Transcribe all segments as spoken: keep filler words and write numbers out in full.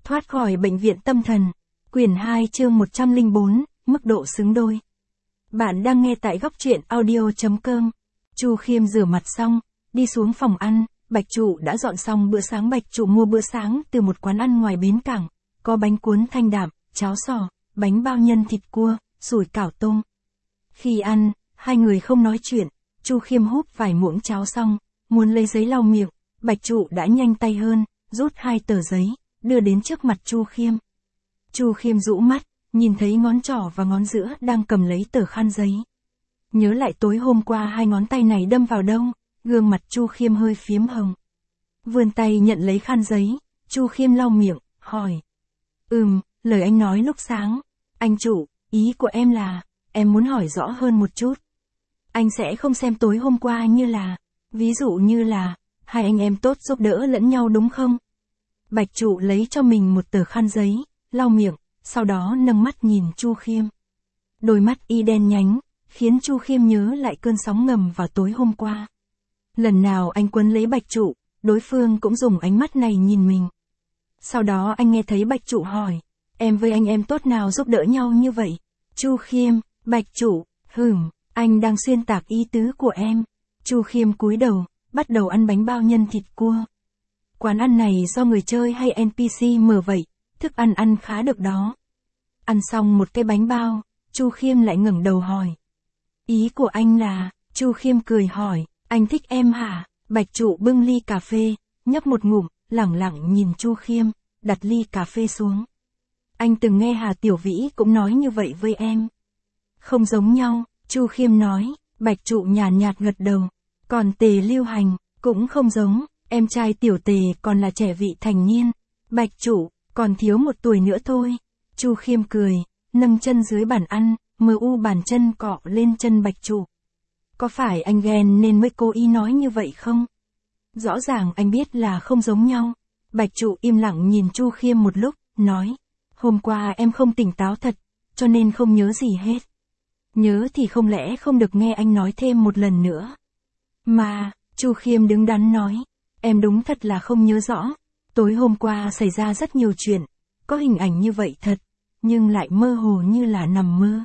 Thoát khỏi bệnh viện tâm thần. Quyển hai chương một trăm lẻ bốn, mức độ xứng đôi. Bạn đang nghe tại góc truyện audio chấm com. Chu Khiêm rửa mặt xong, đi xuống phòng ăn, Bạch Trụ đã dọn xong bữa sáng. Bạch Trụ mua bữa sáng từ một quán ăn ngoài bến cảng, có bánh cuốn thanh đạm, cháo sò, bánh bao nhân thịt cua, sủi cảo tôm. Khi ăn, hai người không nói chuyện, Chu Khiêm húp vài muỗng cháo xong, muốn lấy giấy lau miệng, Bạch Trụ đã nhanh tay hơn, rút hai tờ giấy, đưa đến trước mặt Chu Khiêm. Chu Khiêm rũ mắt, nhìn thấy ngón trỏ và ngón giữa đang cầm lấy tờ khăn giấy. Nhớ lại tối hôm qua hai ngón tay này đâm vào đâu, gương mặt Chu Khiêm hơi phím hồng. Vươn tay nhận lấy khăn giấy, Chu Khiêm lau miệng, hỏi. Ừm, lời anh nói lúc sáng. Anh Trụ, ý của em là, em muốn hỏi rõ hơn một chút. Anh sẽ không xem tối hôm qua như là, ví dụ như là, hai anh em tốt giúp đỡ lẫn nhau đúng không? Bạch Trụ lấy cho mình một tờ khăn giấy, lau miệng, sau đó nâng mắt nhìn Chu Khiêm. Đôi mắt y đen nhánh, khiến Chu Khiêm nhớ lại cơn sóng ngầm vào tối hôm qua. Lần nào anh quấn lấy Bạch Trụ, đối phương cũng dùng ánh mắt này nhìn mình. Sau đó anh nghe thấy Bạch Trụ hỏi, em với anh em tốt nào giúp đỡ nhau như vậy? Chu Khiêm, Bạch Trụ, hửm, anh đang xuyên tạc ý tứ của em. Chu Khiêm cúi đầu, bắt đầu ăn bánh bao nhân thịt cua. Quán ăn này do người chơi hay en pê xê mở vậy, thức ăn ăn khá được đó. Ăn xong một cái bánh bao, Chu Khiêm lại ngẩng đầu hỏi. Ý của anh là, Chu Khiêm cười hỏi, anh thích em hả? Bạch Trụ bưng ly cà phê, nhấp một ngụm, lẳng lặng nhìn Chu Khiêm, đặt ly cà phê xuống. Anh từng nghe Hà Tiểu Vĩ cũng nói như vậy với em. Không giống nhau, Chu Khiêm nói. Bạch Trụ nhàn nhạt gật đầu. Còn Tề Lưu Hành, cũng không giống, em trai Tiểu Tề còn là trẻ vị thành niên. Bạch Trụ, còn thiếu một tuổi nữa thôi. Chu Khiêm cười, nâng chân dưới bàn ăn, mờ u bàn chân cọ lên chân Bạch Trụ. Có phải anh ghen nên mới cố ý nói như vậy không? Rõ ràng anh biết là không giống nhau. Bạch Trụ im lặng nhìn Chu Khiêm một lúc, nói. Hôm qua em không tỉnh táo thật, cho nên không nhớ gì hết. Nhớ thì không lẽ không được nghe anh nói thêm một lần nữa. Mà, Chu Khiêm đứng đắn nói, em đúng thật là không nhớ rõ. Tối hôm qua xảy ra rất nhiều chuyện, có hình ảnh như vậy thật, nhưng lại mơ hồ như là nằm mơ.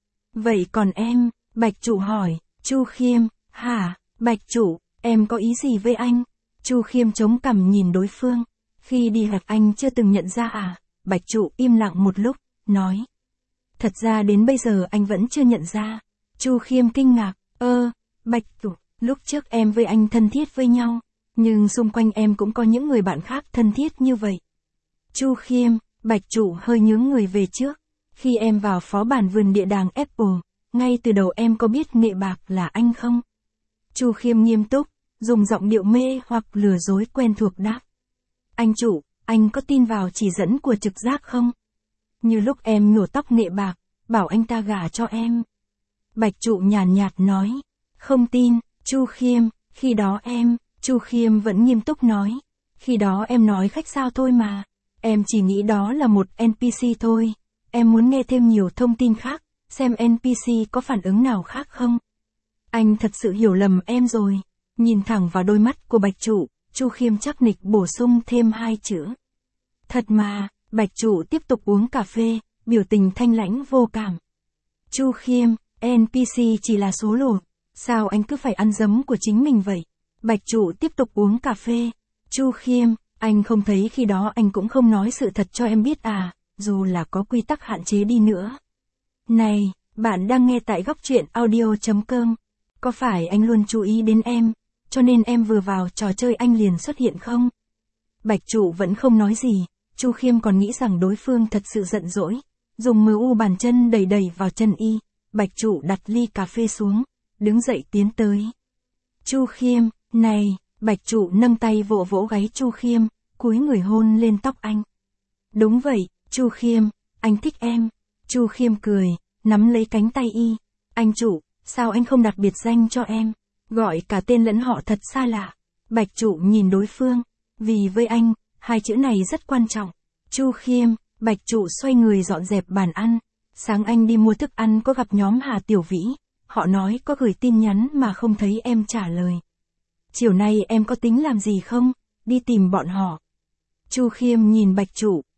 Vậy còn em? Bạch Trụ hỏi. Chu Khiêm, hả? Bạch Trụ, em có ý gì với anh? Chu Khiêm chống cằm nhìn đối phương. Khi đi gặp anh chưa từng nhận ra à? Bạch Trụ im lặng một lúc, nói. Thật ra đến bây giờ anh vẫn chưa nhận ra. Chu Khiêm kinh ngạc, ơ, Bạch Trụ, lúc trước em với anh thân thiết với nhau, nhưng xung quanh em cũng có những người bạn khác thân thiết như vậy. Chu Khiêm, Bạch Trụ hơi nhướng người về trước. Khi em vào phó bản vườn địa đàng Apple, ngay từ đầu em có biết Nghệ Bạc là anh không? Chu Khiêm nghiêm túc, dùng giọng điệu mê hoặc lừa dối quen thuộc đáp. Anh Trụ, anh có tin vào chỉ dẫn của trực giác không? Như lúc em nhổ tóc Nghệ Bạc, bảo anh ta gả cho em. Bạch Trụ nhàn nhạt nói. Không tin. Chu Khiêm, khi đó em, Chu Khiêm vẫn nghiêm túc nói. Khi đó em nói khách sao thôi mà. Em chỉ nghĩ đó là một en pê xê thôi. Em muốn nghe thêm nhiều thông tin khác, xem en pê xê có phản ứng nào khác không. Anh thật sự hiểu lầm em rồi. Nhìn thẳng vào đôi mắt của Bạch Trụ, Chu Khiêm chắc nịch bổ sung thêm hai chữ. Thật mà. Bạch Trụ tiếp tục uống cà phê, biểu tình thanh lãnh vô cảm. Chu Khiêm, en pê xê chỉ là số lột, sao anh cứ phải ăn dấm của chính mình vậy? Bạch Trụ tiếp tục uống cà phê. Chu Khiêm, anh không thấy khi đó anh cũng không nói sự thật cho em biết à, dù là có quy tắc hạn chế đi nữa. Này, bạn đang nghe tại góc truyện audio chấm com. Có phải anh luôn chú ý đến em, cho nên em vừa vào trò chơi anh liền xuất hiện không? Bạch Trụ vẫn không nói gì. Chu Khiêm còn nghĩ rằng đối phương thật sự giận dỗi, dùng mờ u bàn chân đẩy đẩy vào chân y. Bạch Trụ đặt ly cà phê xuống, đứng dậy tiến tới. Chu Khiêm, này, Bạch Trụ nâng tay vỗ vỗ gáy Chu Khiêm, cúi người hôn lên tóc anh. Đúng vậy, Chu Khiêm, anh thích em. Chu Khiêm cười, nắm lấy cánh tay y. Anh Trụ, sao anh không đặt biệt danh cho em? Gọi cả tên lẫn họ thật xa lạ. Bạch Trụ nhìn đối phương, vì với anh, hai chữ này rất quan trọng. Chu Khiêm, Bạch Trụ xoay người dọn dẹp bàn ăn. Sáng anh đi mua thức ăn có gặp nhóm Hà Tiểu Vĩ. Họ nói có gửi tin nhắn mà không thấy em trả lời. Chiều nay em có tính làm gì không? Đi tìm bọn họ. Chu Khiêm nhìn Bạch Trụ,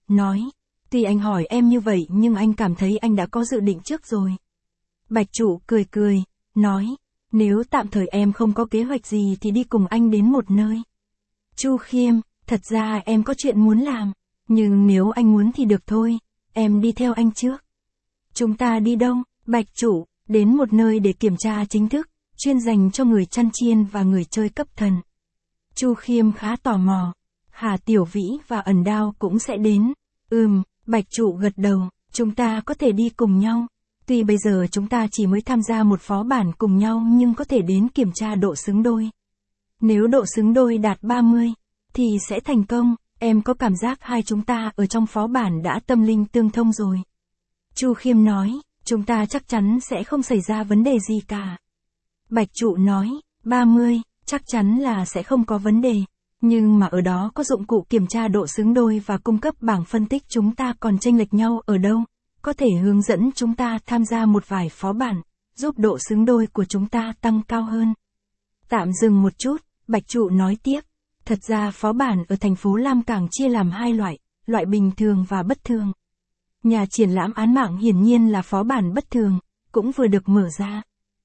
nói. Tuy anh hỏi em như vậy nhưng anh cảm thấy anh đã có dự định trước rồi. Bạch trụ cười cười, nói. Nếu tạm thời em không có kế hoạch gì thì đi cùng anh đến một nơi. Chu Khiêm, thật ra em có chuyện muốn làm. Nhưng nếu anh muốn thì được thôi, em đi theo anh trước. Chúng ta đi đâu? Bạch trụ, đến một nơi để kiểm tra chính thức, chuyên dành cho người chăn chiên và người chơi cấp thần. Chu Khiêm khá tò mò. Hà Tiểu Vĩ và Ẩn Đao cũng sẽ đến. Ừm, Bạch trụ gật đầu, chúng ta có thể đi cùng nhau. Tuy bây giờ chúng ta chỉ mới tham gia một phó bản cùng nhau nhưng có thể đến kiểm tra độ xứng đôi. Nếu độ xứng đôi đạt ba mươi, thì sẽ thành công. Em có cảm giác hai chúng ta ở trong phó bản đã tâm linh tương thông rồi. Chu Khiêm nói, chúng ta chắc chắn sẽ không xảy ra vấn đề gì cả. Bạch trụ nói, ba mươi, chắc chắn là sẽ không có vấn đề. Nhưng mà ở đó có dụng cụ kiểm tra độ xứng đôi và cung cấp bảng phân tích chúng ta còn chênh lệch nhau ở đâu. Có thể hướng dẫn chúng ta tham gia một vài phó bản, giúp độ xứng đôi của chúng ta tăng cao hơn. Tạm dừng một chút, Bạch trụ nói tiếp. Thật ra phó bản ở thành phố Lam Cảng chia làm hai loại, loại bình thường và bất thường. Nhà triển lãm án mạng hiển nhiên là phó bản bất thường, cũng vừa được mở ra.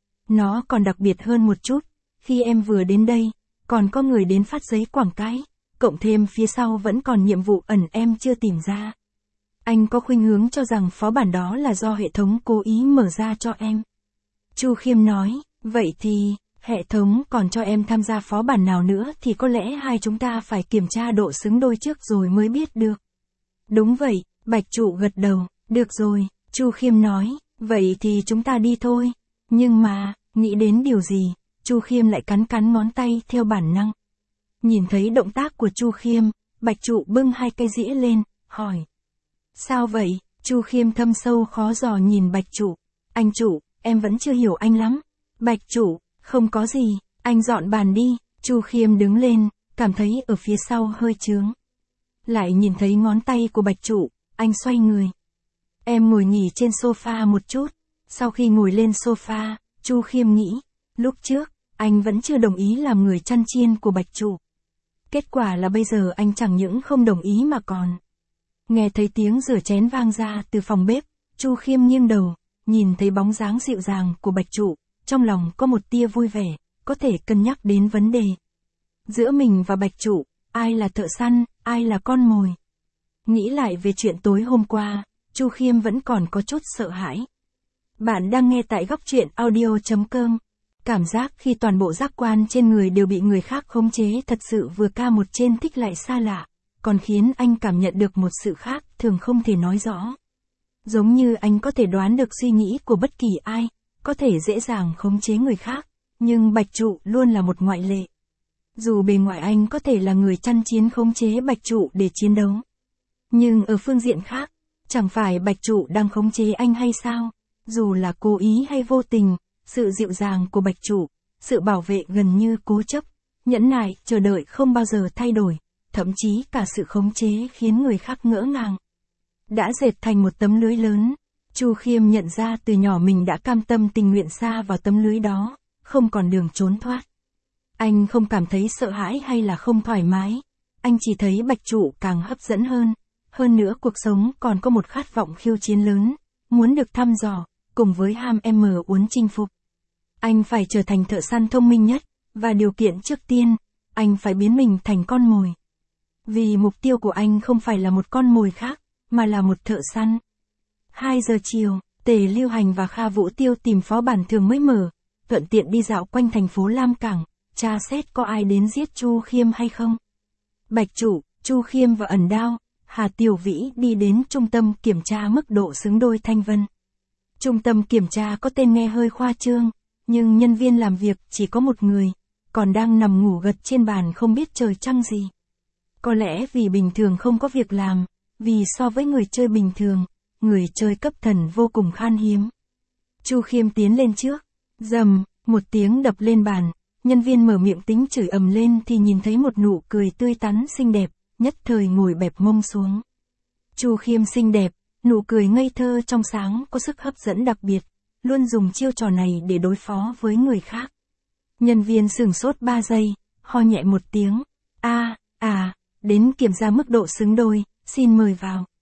Nó còn đặc biệt hơn một chút, khi em vừa đến đây, còn có người đến phát giấy quảng cáo, cộng thêm phía sau vẫn còn nhiệm vụ ẩn em chưa tìm ra. Anh có khuynh hướng cho rằng phó bản đó là do hệ thống cố ý mở ra cho em. Chu Khiêm nói, vậy thì, hệ thống còn cho em tham gia phó bản nào nữa thì có lẽ hai chúng ta phải kiểm tra độ xứng đôi trước rồi mới biết được. Đúng vậy, Bạch trụ gật đầu, được rồi, Chu Khiêm nói, vậy thì chúng ta đi thôi. Nhưng mà, nghĩ đến điều gì, Chu Khiêm lại cắn cắn ngón tay theo bản năng. Nhìn thấy động tác của Chu Khiêm, Bạch trụ bưng hai cây dĩa lên, hỏi. Sao vậy? Chu Khiêm thâm sâu khó dò nhìn Bạch trụ. Anh trụ, em vẫn chưa hiểu anh lắm. Bạch trụ, không có gì, anh dọn bàn đi. Chu Khiêm đứng lên, cảm thấy ở phía sau hơi chướng. Lại nhìn thấy ngón tay của Bạch trụ, anh xoay người. Em ngồi nghỉ trên sofa một chút. Sau khi ngồi lên sofa, Chu Khiêm nghĩ, lúc trước, anh vẫn chưa đồng ý làm người chăn chiên của Bạch trụ. Kết quả là bây giờ anh chẳng những không đồng ý mà còn. Nghe thấy tiếng rửa chén vang ra từ phòng bếp, Chu Khiêm nghiêng đầu, nhìn thấy bóng dáng dịu dàng của Bạch trụ, trong lòng có một tia vui vẻ, có thể cân nhắc đến vấn đề. Giữa mình và Bạch trụ, ai là thợ săn, ai là con mồi. Nghĩ lại về chuyện tối hôm qua, Chu Khiêm vẫn còn có chút sợ hãi. Bạn đang nghe tại góc truyện audio chấm com. Cảm giác khi toàn bộ giác quan trên người đều bị người khác khống chế thật sự vừa ca một trên thích lại xa lạ, còn khiến anh cảm nhận được một sự khác thường không thể nói rõ. Giống như anh có thể đoán được suy nghĩ của bất kỳ ai, có thể dễ dàng khống chế người khác, nhưng Bạch trụ luôn là một ngoại lệ. Dù bề ngoài anh có thể là người chăn chiên khống chế Bạch trụ để chiến đấu. Nhưng ở phương diện khác, chẳng phải Bạch trụ đang khống chế anh hay sao? Dù là cố ý hay vô tình, sự dịu dàng của Bạch trụ, sự bảo vệ gần như cố chấp, nhẫn nại, chờ đợi không bao giờ thay đổi, thậm chí cả sự khống chế khiến người khác ngỡ ngàng. Đã dệt thành một tấm lưới lớn, Chu Khiêm nhận ra từ nhỏ mình đã cam tâm tình nguyện sa vào tấm lưới đó, không còn đường trốn thoát. Anh không cảm thấy sợ hãi hay là không thoải mái, anh chỉ thấy Bạch trụ càng hấp dẫn hơn, hơn nữa cuộc sống còn có một khát vọng khiêu chiến lớn, muốn được thăm dò, cùng với ham em uốn chinh phục. Anh phải trở thành thợ săn thông minh nhất, và điều kiện trước tiên, anh phải biến mình thành con mồi. Vì mục tiêu của anh không phải là một con mồi khác, mà là một thợ săn. hai giờ chiều, Tề Lưu Hành và Kha Vũ Tiêu tìm phó bản thường mới mở, thuận tiện đi dạo quanh thành phố Lam Cảng, tra xét có ai đến giết Chu Khiêm hay không. Bạch trụ, Chu Khiêm và Ẩn Đao, Hà Tiểu Vĩ đi đến trung tâm kiểm tra mức độ xứng đôi Thanh Vân. Trung tâm kiểm tra có tên nghe hơi khoa trương, nhưng nhân viên làm việc chỉ có một người, còn đang nằm ngủ gật trên bàn không biết trời trăng gì. Có lẽ vì bình thường không có việc làm, vì so với người chơi bình thường, người chơi cấp thần vô cùng khan hiếm. Chu Khiêm tiến lên trước, rầm, một tiếng đập lên bàn, nhân viên mở miệng tính chửi ầm lên thì nhìn thấy một nụ cười tươi tắn xinh đẹp, nhất thời ngồi bẹp mông xuống. Chu Khiêm xinh đẹp, nụ cười ngây thơ trong sáng có sức hấp dẫn đặc biệt, luôn dùng chiêu trò này để đối phó với người khác. Nhân viên sửng sốt ba giây, ho nhẹ một tiếng, a, à, đến kiểm tra mức độ xứng đôi, xin mời vào.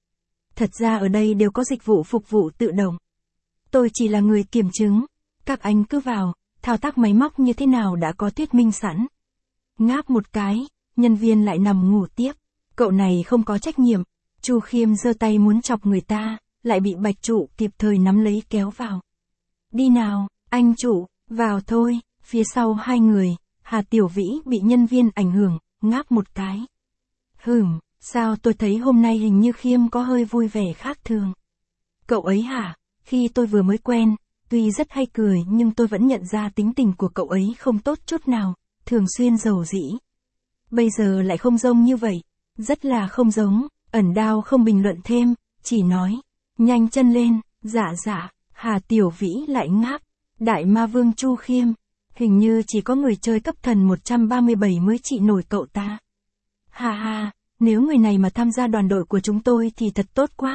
Thật ra ở đây đều có dịch vụ phục vụ tự động. Tôi chỉ là người kiểm chứng. Các anh cứ vào, thao tác máy móc như thế nào đã có thuyết minh sẵn. Ngáp một cái, nhân viên lại nằm ngủ tiếp. Cậu này không có trách nhiệm. Chu Khiêm giơ tay muốn chọc người ta, lại bị Bạch Trụ kịp thời nắm lấy kéo vào. Đi nào, anh chủ, vào thôi. Phía sau hai người, Hà Tiểu Vĩ bị nhân viên ảnh hưởng, ngáp một cái. Hừm, sao tôi thấy hôm nay hình như Khiêm có hơi vui vẻ khác thường. Cậu ấy hả? Khi tôi vừa mới quen, tuy rất hay cười nhưng tôi vẫn nhận ra tính tình của cậu ấy không tốt chút nào, thường xuyên giàu dĩ. Bây giờ lại không giống như vậy, rất là không giống. Ẩn Đao không bình luận thêm, chỉ nói, nhanh chân lên. Dạ dạ. Hà Tiểu Vĩ lại ngáp. Đại ma vương Chu Khiêm, hình như chỉ có người chơi cấp thần một trăm ba mươi bảy mới trị nổi cậu ta. Ha ha, nếu người này mà tham gia đoàn đội của chúng tôi thì thật tốt quá.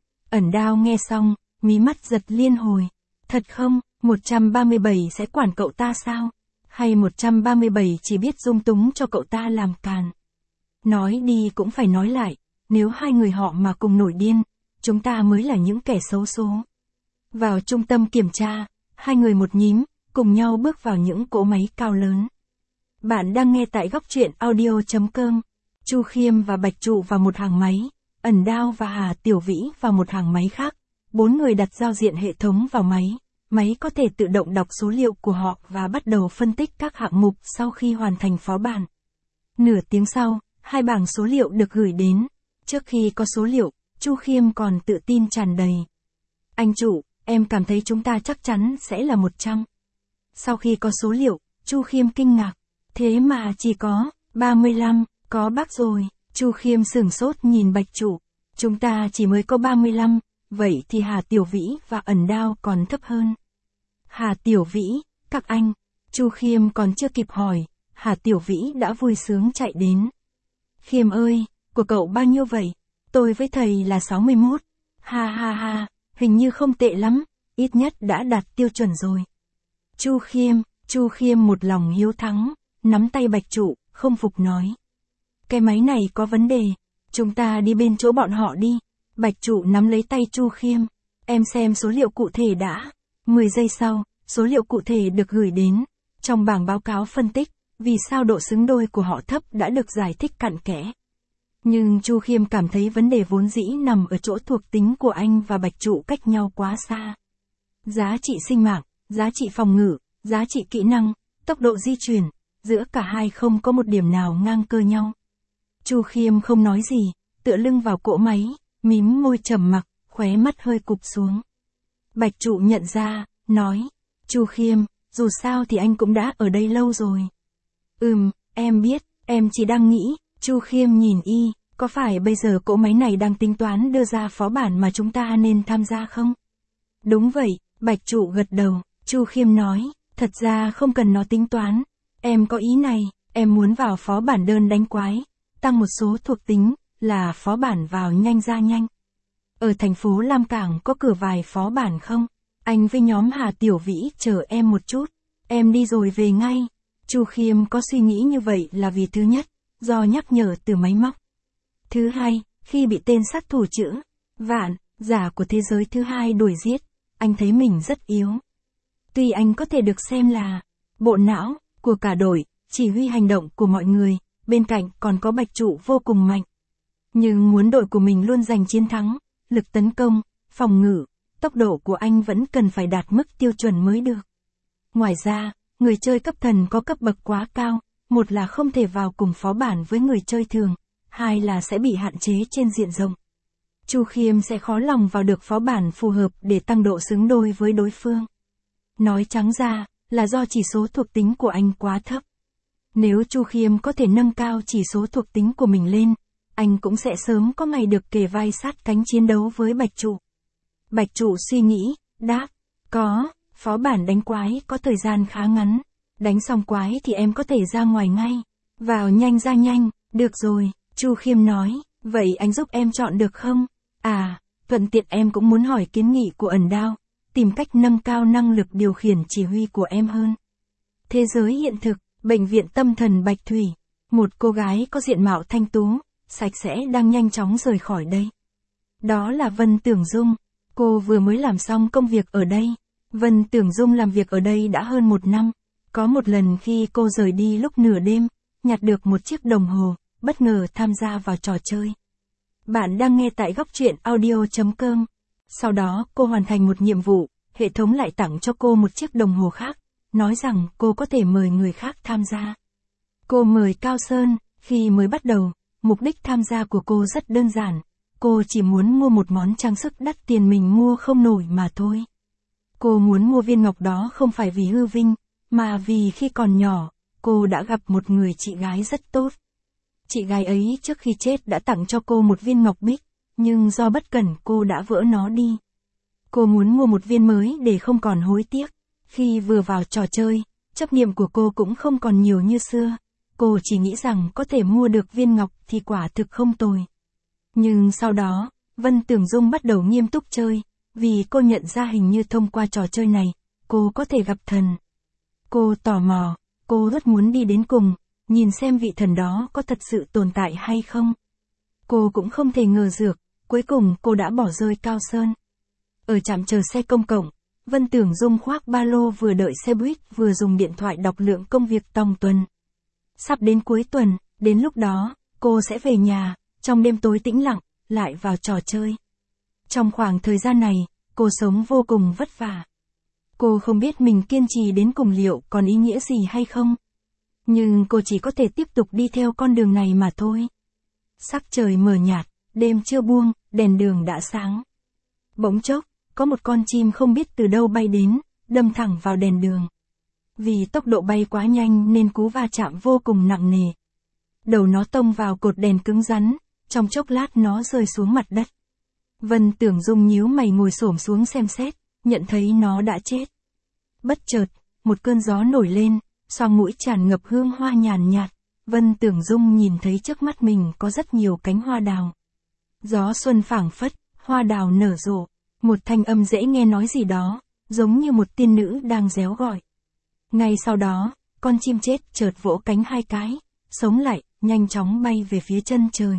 Ẩn Đao nghe xong, mí mắt giật liên hồi. Thật không, một trăm ba mươi bảy sẽ quản cậu ta sao? Hay một trăm ba mươi bảy chỉ biết dung túng cho cậu ta làm càn? Nói đi cũng phải nói lại, nếu hai người họ mà cùng nổi điên, chúng ta mới là những kẻ xấu số. Vào trung tâm kiểm tra, hai người một nhím, cùng nhau bước vào những cỗ máy cao lớn. Bạn đang nghe tại góc truyện audio chấm com. Chu Khiêm và Bạch Trụ vào một hàng máy, Ẩn Đao và Hà Tiểu Vĩ vào một hàng máy khác. Bốn người đặt giao diện hệ thống vào máy. Máy có thể tự động đọc số liệu của họ và bắt đầu phân tích các hạng mục sau khi hoàn thành phó bản. Nửa tiếng sau, hai bảng số liệu được gửi đến. Trước khi có số liệu, Chu Khiêm còn tự tin tràn đầy. Anh chủ, em cảm thấy chúng ta chắc chắn sẽ là một trăm. Sau khi có số liệu, Chu Khiêm kinh ngạc. Thế mà chỉ có ba mươi lăm, có bác rồi. Chu Khiêm sửng sốt nhìn Bạch Trụ. Chúng ta chỉ mới có ba mươi lăm, vậy thì Hà Tiểu Vĩ và Ẩn Đao còn thấp hơn. Hà Tiểu Vĩ, các anh. Chu Khiêm còn chưa kịp hỏi, Hà Tiểu Vĩ đã vui sướng chạy đến. Khiêm ơi, của cậu bao nhiêu vậy? Tôi với thầy là sáu mươi mốt. Ha ha ha, hình như không tệ lắm, ít nhất đã đạt tiêu chuẩn rồi. Chu Khiêm, Chu Khiêm một lòng hiếu thắng, nắm tay Bạch Trụ, không phục nói. Cái máy này có vấn đề, chúng ta đi bên chỗ bọn họ đi. Bạch Trụ nắm lấy tay Chu Khiêm, em xem số liệu cụ thể đã. mười giây sau, số liệu cụ thể được gửi đến. Trong bảng báo cáo phân tích, vì sao độ xứng đôi của họ thấp đã được giải thích cặn kẽ. Nhưng Chu Khiêm cảm thấy vấn đề vốn dĩ nằm ở chỗ thuộc tính của anh và Bạch Trụ cách nhau quá xa. Giá trị sinh mạng, giá trị phòng ngự, giá trị kỹ năng, tốc độ di chuyển, giữa cả hai không có một điểm nào ngang cơ nhau. Chu Khiêm không nói gì, tựa lưng vào cỗ máy, mím môi trầm mặc, khóe mắt hơi cụp xuống. Bạch Trụ nhận ra, nói, Chu Khiêm, dù sao thì anh cũng đã ở đây lâu rồi. Ừm, em biết, em chỉ đang nghĩ. Chu Khiêm nhìn y, có phải bây giờ cỗ máy này đang tính toán đưa ra phó bản mà chúng ta nên tham gia không? Đúng vậy, Bạch Trụ gật đầu. Chu Khiêm nói, thật ra không cần nó tính toán. Em có ý này, em muốn vào phó bản đơn đánh quái, tăng một số thuộc tính, là phó bản vào nhanh ra nhanh. Ở thành phố Lam Cảng có cửa vài phó bản không? Anh với nhóm Hà Tiểu Vĩ chờ em một chút, em đi rồi về ngay. Chu Khiêm có suy nghĩ như vậy là vì thứ nhất, do nhắc nhở từ máy móc. Thứ hai, khi bị tên sát thủ chữ vạn giả của thế giới thứ hai đuổi giết, anh thấy mình rất yếu. Tuy anh có thể được xem là bộ não của cả đội, chỉ huy hành động của mọi người, bên cạnh còn có Bạch Trụ vô cùng mạnh. Nhưng muốn đội của mình luôn giành chiến thắng, lực tấn công, phòng ngự, tốc độ của anh vẫn cần phải đạt mức tiêu chuẩn mới được. Ngoài ra, người chơi cấp thần có cấp bậc quá cao, một là không thể vào cùng phó bản với người chơi thường, hai là sẽ bị hạn chế trên diện rộng. Chu Khiêm sẽ khó lòng vào được phó bản phù hợp để tăng độ xứng đôi với đối phương. Nói trắng ra, là do chỉ số thuộc tính của anh quá thấp. Nếu Chu Khiêm có thể nâng cao chỉ số thuộc tính của mình lên, anh cũng sẽ sớm có ngày được kề vai sát cánh chiến đấu với Bạch Trụ. Bạch Trụ suy nghĩ, đáp, có, phó bản đánh quái có thời gian khá ngắn, đánh xong quái thì em có thể ra ngoài ngay, vào nhanh ra nhanh, được rồi, Chu Khiêm nói, vậy anh giúp em chọn được không? À, thuận tiện em cũng muốn hỏi kiến nghị của Ẩn Đao, tìm cách nâng cao năng lực điều khiển chỉ huy của em hơn. Thế giới hiện thực, bệnh viện tâm thần Bạch Thủy, một cô gái có diện mạo thanh tú, sạch sẽ đang nhanh chóng rời khỏi đây. Đó là Vân Tưởng Dung. Cô vừa mới làm xong công việc ở đây. Vân Tưởng Dung làm việc ở đây đã hơn một năm. Có một lần khi cô rời đi lúc nửa đêm, nhặt được một chiếc đồng hồ, bất ngờ tham gia vào trò chơi. Bạn đang nghe tại góc truyện audio chấm com. Sau đó cô hoàn thành một nhiệm vụ, hệ thống lại tặng cho cô một chiếc đồng hồ khác, nói rằng cô có thể mời người khác tham gia. Cô mời Cao Sơn. Khi mới bắt đầu, mục đích tham gia của cô rất đơn giản. Cô chỉ muốn mua một món trang sức đắt tiền mình mua không nổi mà thôi. Cô muốn mua viên ngọc đó không phải vì hư vinh, mà vì khi còn nhỏ, cô đã gặp một người chị gái rất tốt. Chị gái ấy trước khi chết đã tặng cho cô một viên ngọc bích, nhưng do bất cẩn cô đã vỡ nó đi. Cô muốn mua một viên mới để không còn hối tiếc. Khi vừa vào trò chơi, chấp niệm của cô cũng không còn nhiều như xưa. Cô chỉ nghĩ rằng có thể mua được viên ngọc thì quả thực không tồi. Nhưng sau đó, Vân Tưởng Dung bắt đầu nghiêm túc chơi, vì cô nhận ra hình như thông qua trò chơi này, cô có thể gặp thần. Cô tò mò, cô rất muốn đi đến cùng, nhìn xem vị thần đó có thật sự tồn tại hay không. Cô cũng không thể ngờ dược, cuối cùng cô đã bỏ rơi Cao Sơn. Ở trạm chờ xe công cộng, Vân Tưởng Dung khoác ba lô vừa đợi xe buýt vừa dùng điện thoại đọc lượng công việc tòng tuần. Sắp đến cuối tuần, đến lúc đó, cô sẽ về nhà, trong đêm tối tĩnh lặng, lại vào trò chơi. Trong khoảng thời gian này, cô sống vô cùng vất vả. Cô không biết mình kiên trì đến cùng liệu còn ý nghĩa gì hay không. Nhưng cô chỉ có thể tiếp tục đi theo con đường này mà thôi. Sắc trời mờ nhạt, đêm chưa buông, đèn đường đã sáng. Bỗng chốc, có một con chim không biết từ đâu bay đến, đâm thẳng vào đèn đường. Vì tốc độ bay quá nhanh nên cú va chạm vô cùng nặng nề. Đầu nó tông vào cột đèn cứng rắn, trong chốc lát nó rơi xuống mặt đất. Vân Tưởng Dung nhíu mày ngồi xổm xuống xem xét, nhận thấy nó đã chết. Bất chợt, một cơn gió nổi lên, xoang mũi tràn ngập hương hoa nhàn nhạt. Vân Tưởng Dung nhìn thấy trước mắt mình có rất nhiều cánh hoa đào. Gió xuân phảng phất, hoa đào nở rộ, một thanh âm dễ nghe nói gì đó, giống như một tiên nữ đang réo gọi. Ngay sau đó, con chim chết chợt vỗ cánh hai cái, sống lại, nhanh chóng bay về phía chân trời.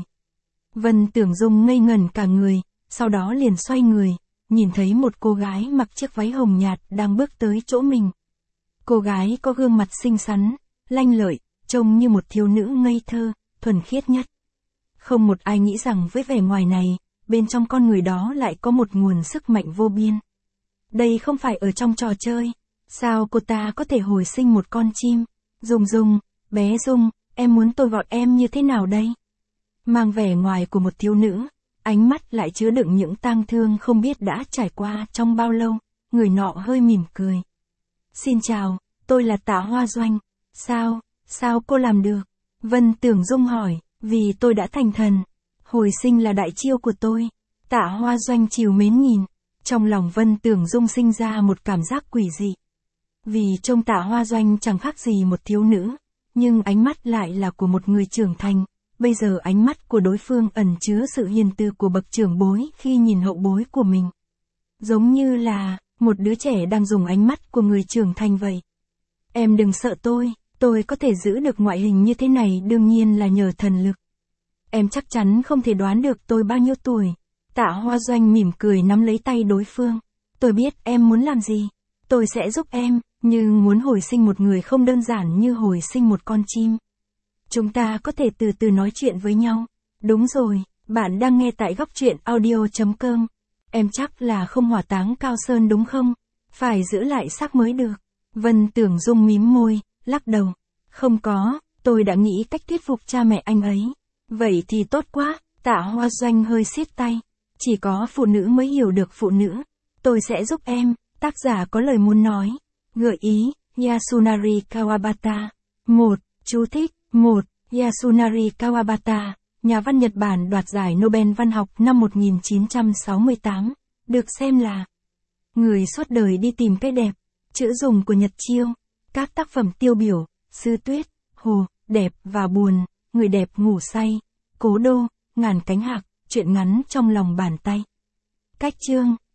Vân Tưởng Dung ngây ngẩn cả người, sau đó liền xoay người, nhìn thấy một cô gái mặc chiếc váy hồng nhạt đang bước tới chỗ mình. Cô gái có gương mặt xinh xắn, lanh lợi, trông như một thiếu nữ ngây thơ, thuần khiết nhất. Không một ai nghĩ rằng với vẻ ngoài này, bên trong con người đó lại có một nguồn sức mạnh vô biên. Đây không phải ở trong trò chơi. Sao cô ta có thể hồi sinh một con chim? Dung Dung, bé Dung, em muốn tôi gọi em như thế nào đây? Mang vẻ ngoài của một thiếu nữ, ánh mắt lại chứa đựng những tang thương không biết đã trải qua trong bao lâu, người nọ hơi mỉm cười. Xin chào, tôi là Tạ Hoa Doanh. Sao, sao cô làm được? Vân Tưởng Dung hỏi, vì tôi đã thành thần. Hồi sinh là đại chiêu của tôi. Tạ Hoa Doanh trìu mến nhìn. Trong lòng Vân Tưởng Dung sinh ra một cảm giác quỷ dị. Vì trông Tạ Hoa Doanh chẳng khác gì một thiếu nữ, nhưng ánh mắt lại là của một người trưởng thành. Bây giờ ánh mắt của đối phương ẩn chứa sự hiền từ của bậc trưởng bối khi nhìn hậu bối của mình. Giống như là một đứa trẻ đang dùng ánh mắt của người trưởng thành vậy. Em đừng sợ tôi, tôi có thể giữ được ngoại hình như thế này đương nhiên là nhờ thần lực. Em chắc chắn không thể đoán được tôi bao nhiêu tuổi. Tạ Hoa Doanh mỉm cười nắm lấy tay đối phương. Tôi biết em muốn làm gì. Tôi sẽ giúp em, nhưng muốn hồi sinh một người không đơn giản như hồi sinh một con chim. Chúng ta có thể từ từ nói chuyện với nhau. Đúng rồi, bạn đang nghe tại góc truyện audio chấm com. Em chắc là không hỏa táng Cao Sơn đúng không? Phải giữ lại xác mới được. Vân Tưởng Dung mím môi, lắc đầu. Không có, tôi đã nghĩ cách thuyết phục cha mẹ anh ấy. Vậy thì tốt quá, Tạ Hoa Doanh hơi siết tay. Chỉ có phụ nữ mới hiểu được phụ nữ. Tôi sẽ giúp em, tác giả có lời muốn nói. Gợi ý, Yasunari Kawabata. một. Chú thích. một. Yasunari Kawabata, nhà văn Nhật Bản đoạt giải Nobel văn học năm một nghìn chín trăm sáu mươi tám, được xem là người suốt đời đi tìm cái đẹp, chữ dùng của Nhật Chiêu. Các tác phẩm tiêu biểu, Sư Tuyết, Hồ, Đẹp và Buồn, Người đẹp ngủ say, Cố đô, Ngàn cánh hạc, Chuyện ngắn trong lòng bàn tay. Cách chương